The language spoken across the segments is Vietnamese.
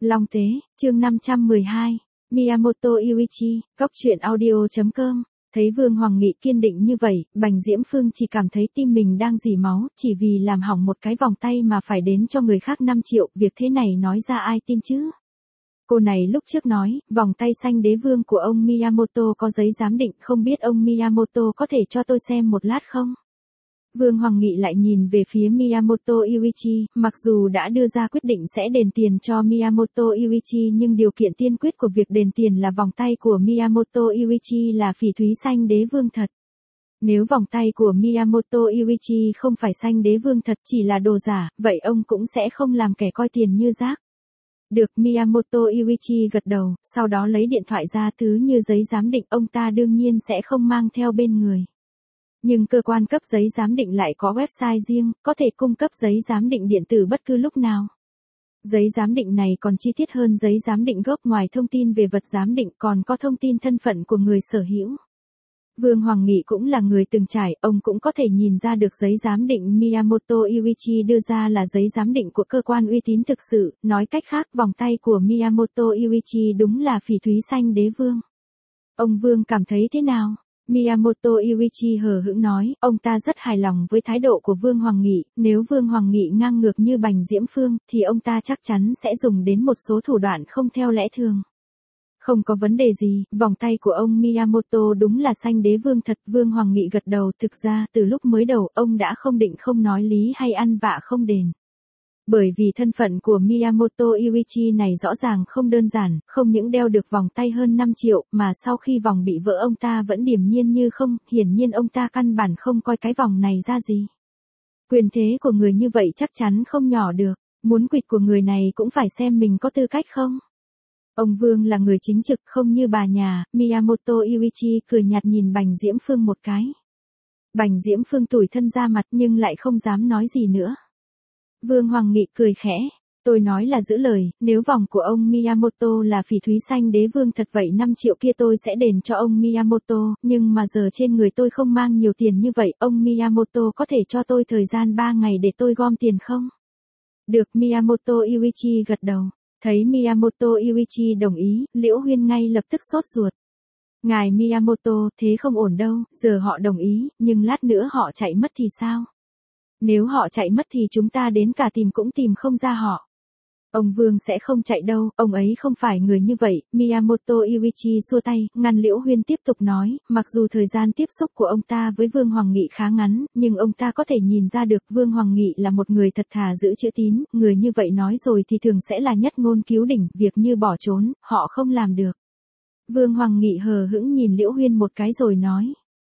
Long Tế, chương 512, Miyamoto Yuichi, Cóc truyện audio.com. Thấy Vương Hoàng Nghị kiên định như vậy, Bành Diễm Phương chỉ cảm thấy tim mình đang rỉ máu, chỉ vì làm hỏng một cái vòng tay mà phải đến cho người khác 5 triệu, việc thế này nói ra ai tin chứ? Cô này lúc trước nói, vòng tay xanh đế vương của ông Miyamoto có giấy giám định, không biết ông Miyamoto có thể cho tôi xem một lát không? Vương Hoàng Nghị lại nhìn về phía Miyamoto Yuichi, mặc dù đã đưa ra quyết định sẽ đền tiền cho Miyamoto Yuichi nhưng điều kiện tiên quyết của việc đền tiền là vòng tay của Miyamoto Yuichi là phỉ thúy xanh đế vương thật. Nếu vòng tay của Miyamoto Yuichi không phải xanh đế vương thật chỉ là đồ giả, vậy ông cũng sẽ không làm kẻ coi tiền như rác. Được, Miyamoto Yuichi gật đầu, sau đó lấy điện thoại ra thứ như giấy giám định, ông ta đương nhiên sẽ không mang theo bên người. Nhưng cơ quan cấp giấy giám định lại có website riêng, có thể cung cấp giấy giám định điện tử bất cứ lúc nào. Giấy giám định này còn chi tiết hơn giấy giám định gốc, ngoài thông tin về vật giám định còn có thông tin thân phận của người sở hữu. Vương Hoàng Nghị cũng là người từng trải, ông cũng có thể nhìn ra được giấy giám định Miyamoto Yuichi đưa ra là giấy giám định của cơ quan uy tín thực sự, nói cách khác vòng tay của Miyamoto Yuichi đúng là phỉ thúy xanh đế vương. Ông Vương cảm thấy thế nào? Miyamoto Yuichi hờ hững nói, ông ta rất hài lòng với thái độ của Vương Hoàng Nghị, nếu Vương Hoàng Nghị ngang ngược như Bành Diễm Phương, thì ông ta chắc chắn sẽ dùng đến một số thủ đoạn không theo lẽ thường. Không có vấn đề gì, vòng tay của ông Miyamoto đúng là xanh đế vương thật. Vương Hoàng Nghị gật đầu, thực ra, từ lúc mới đầu, ông đã không định không nói lý hay ăn vạ không đền. Bởi vì thân phận của Miyamoto Yuichi này rõ ràng không đơn giản, không những đeo được vòng tay hơn 5 triệu, mà sau khi vòng bị vỡ ông ta vẫn điềm nhiên như không, hiển nhiên ông ta căn bản không coi cái vòng này ra gì. Quyền thế của người như vậy chắc chắn không nhỏ được, muốn quỵt của người này cũng phải xem mình có tư cách không. Ông Vương là người chính trực không như bà nhà. Miyamoto Yuichi cười nhạt nhìn Bành Diễm Phương một cái. Bành Diễm Phương tủi thân ra mặt nhưng lại không dám nói gì nữa. Vương Hoàng Nghị cười khẽ, tôi nói là giữ lời, nếu vòng của ông Miyamoto là phỉ thúy xanh đế vương thật vậy 5 triệu kia tôi sẽ đền cho ông Miyamoto, nhưng mà giờ trên người tôi không mang nhiều tiền như vậy, ông Miyamoto có thể cho tôi thời gian 3 ngày để tôi gom tiền không? Được, Miyamoto Yuichi gật đầu. Thấy Miyamoto Yuichi đồng ý, Liễu Huyên ngay lập tức sốt ruột. Ngài Miyamoto, thế không ổn đâu, giờ họ đồng ý, nhưng lát nữa họ chạy mất thì sao? Nếu họ chạy mất thì chúng ta đến cả tìm cũng tìm không ra họ. Ông Vương sẽ không chạy đâu, ông ấy không phải người như vậy. Miyamoto Yuichi xua tay, ngăn Liễu Huyên tiếp tục nói, mặc dù thời gian tiếp xúc của ông ta với Vương Hoàng Nghị khá ngắn, nhưng ông ta có thể nhìn ra được Vương Hoàng Nghị là một người thật thà giữ chữ tín, người như vậy nói rồi thì thường sẽ là nhất ngôn cứu đỉnh, việc như bỏ trốn, họ không làm được. Vương Hoàng Nghị hờ hững nhìn Liễu Huyên một cái rồi nói.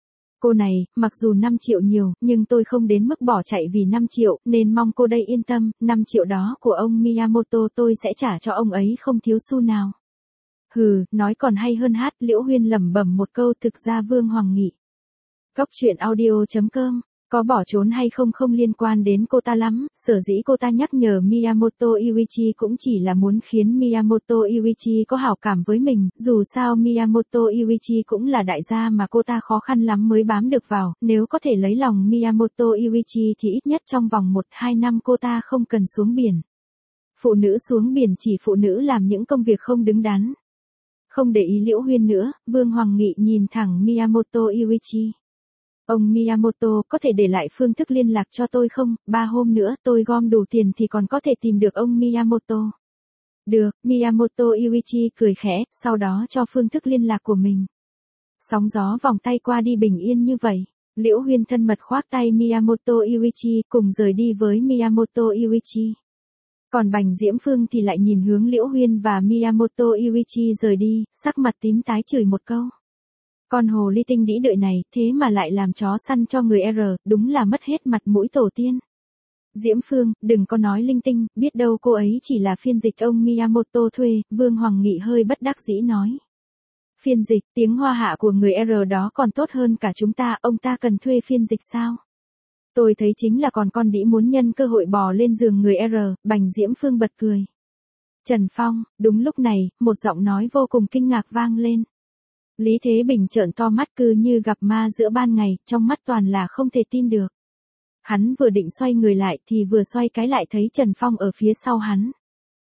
Cô này, mặc dù 5 triệu nhiều, nhưng tôi không đến mức bỏ chạy vì 5 triệu, nên mong cô đây yên tâm, 5 triệu đó của ông Miyamoto tôi sẽ trả cho ông ấy không thiếu xu nào. Hừ, nói còn hay hơn hát. Liễu Huyên lẩm bẩm một câu. Thực ra Vương Hoàng Nghị. Cóc truyện audio.com. Có bỏ trốn hay không không liên quan đến cô ta lắm, sở dĩ cô ta nhắc nhở Miyamoto Yuichi cũng chỉ là muốn khiến Miyamoto Yuichi có hảo cảm với mình, dù sao Miyamoto Yuichi cũng là đại gia mà cô ta khó khăn lắm mới bám được vào, nếu có thể lấy lòng Miyamoto Yuichi thì ít nhất trong vòng 1-2 năm cô ta không cần xuống biển. Phụ nữ xuống biển chỉ phụ nữ làm những công việc không đứng đắn. Không để ý Liễu Huyên nữa, Vương Hoàng Nghị nhìn thẳng Miyamoto Yuichi. Ông Miyamoto có thể để lại phương thức liên lạc cho tôi không? 3 hôm nữa tôi gom đủ tiền thì còn có thể tìm được ông Miyamoto. Được, Miyamoto Yuichi cười khẽ, sau đó cho phương thức liên lạc của mình. Sóng gió vòng tay qua đi bình yên như vậy. Liễu Huyên thân mật khoác tay Miyamoto Yuichi cùng rời đi với Miyamoto Yuichi. Còn Bành Diễm Phương thì lại nhìn hướng Liễu Huyên và Miyamoto Yuichi rời đi, sắc mặt tím tái chửi một câu. Con hồ ly tinh đĩ đợi này, thế mà lại làm chó săn cho người R, đúng là mất hết mặt mũi tổ tiên. Diễm Phương, đừng có nói linh tinh, biết đâu cô ấy chỉ là phiên dịch ông Miyamoto thuê. Vương Hoàng Nghị hơi bất đắc dĩ nói. Phiên dịch, tiếng Hoa hạ của người R đó còn tốt hơn cả chúng ta, ông ta cần thuê phiên dịch sao? Tôi thấy chính là còn con đĩ muốn nhân cơ hội bò lên giường người R. Bành Diễm Phương bật cười. Trần Phong, đúng lúc này, một giọng nói vô cùng kinh ngạc vang lên. Lý Thế Bình trợn to mắt cứ như gặp ma giữa ban ngày, trong mắt toàn là không thể tin được. Hắn vừa định xoay người lại thì vừa xoay cái lại thấy Trần Phong ở phía sau hắn.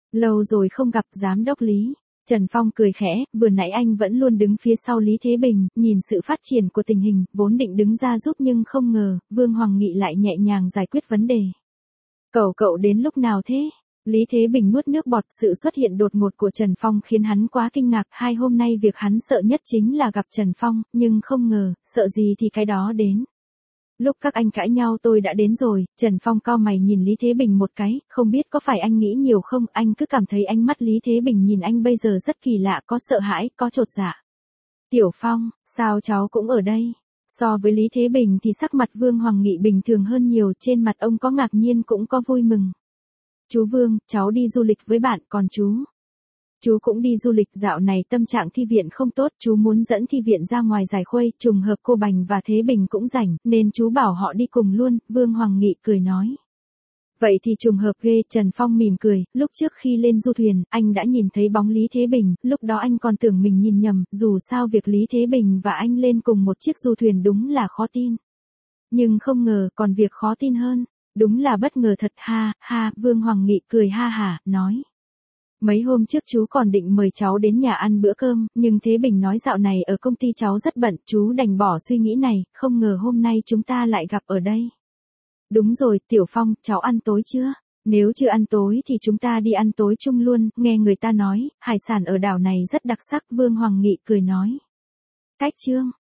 Lâu rồi không gặp giám đốc Lý. Trần Phong cười khẽ, vừa nãy anh vẫn luôn đứng phía sau Lý Thế Bình, nhìn sự phát triển của tình hình, vốn định đứng ra giúp nhưng không ngờ, Vương Hoàng Nghị lại nhẹ nhàng giải quyết vấn đề. Cậu đến lúc nào thế? Lý Thế Bình nuốt nước bọt, sự xuất hiện đột ngột của Trần Phong khiến hắn quá kinh ngạc, hôm nay việc hắn sợ nhất chính là gặp Trần Phong, nhưng không ngờ, sợ gì thì cái đó đến. Lúc các anh cãi nhau tôi đã đến rồi. Trần Phong cau mày nhìn Lý Thế Bình một cái, không biết có phải anh nghĩ nhiều không, anh cứ cảm thấy ánh mắt Lý Thế Bình nhìn anh bây giờ rất kỳ lạ, có sợ hãi, có chột dạ. Tiểu Phong, sao cháu cũng ở đây? So với Lý Thế Bình thì sắc mặt Vương Hoàng Nghị bình thường hơn nhiều, trên mặt ông có ngạc nhiên cũng có vui mừng. Chú Vương, cháu đi du lịch với bạn, còn chú? Chú cũng đi du lịch, dạo này tâm trạng Thi Viện không tốt, chú muốn dẫn Thi Viện ra ngoài giải khuây, trùng hợp cô Bành và Thế Bình cũng rảnh, nên chú bảo họ đi cùng luôn, Vương Hoàng Nghị cười nói. Vậy thì trùng hợp ghê, Trần Phong mỉm cười, lúc trước khi lên du thuyền, anh đã nhìn thấy bóng Lý Thế Bình, lúc đó anh còn tưởng mình nhìn nhầm, dù sao việc Lý Thế Bình và anh lên cùng một chiếc du thuyền đúng là khó tin. Nhưng không ngờ, còn việc khó tin hơn, đúng là bất ngờ thật, Vương Hoàng Nghị cười ha hả, nói. Mấy hôm trước chú còn định mời cháu đến nhà ăn bữa cơm, nhưng Thế Bình nói dạo này ở công ty cháu rất bận, chú đành bỏ suy nghĩ này, không ngờ hôm nay chúng ta lại gặp ở đây. Đúng rồi, Tiểu Phong, cháu ăn tối chưa? Nếu chưa ăn tối thì chúng ta đi ăn tối chung luôn, nghe người ta nói, hải sản ở đảo này rất đặc sắc, Vương Hoàng Nghị cười nói. Cách chương.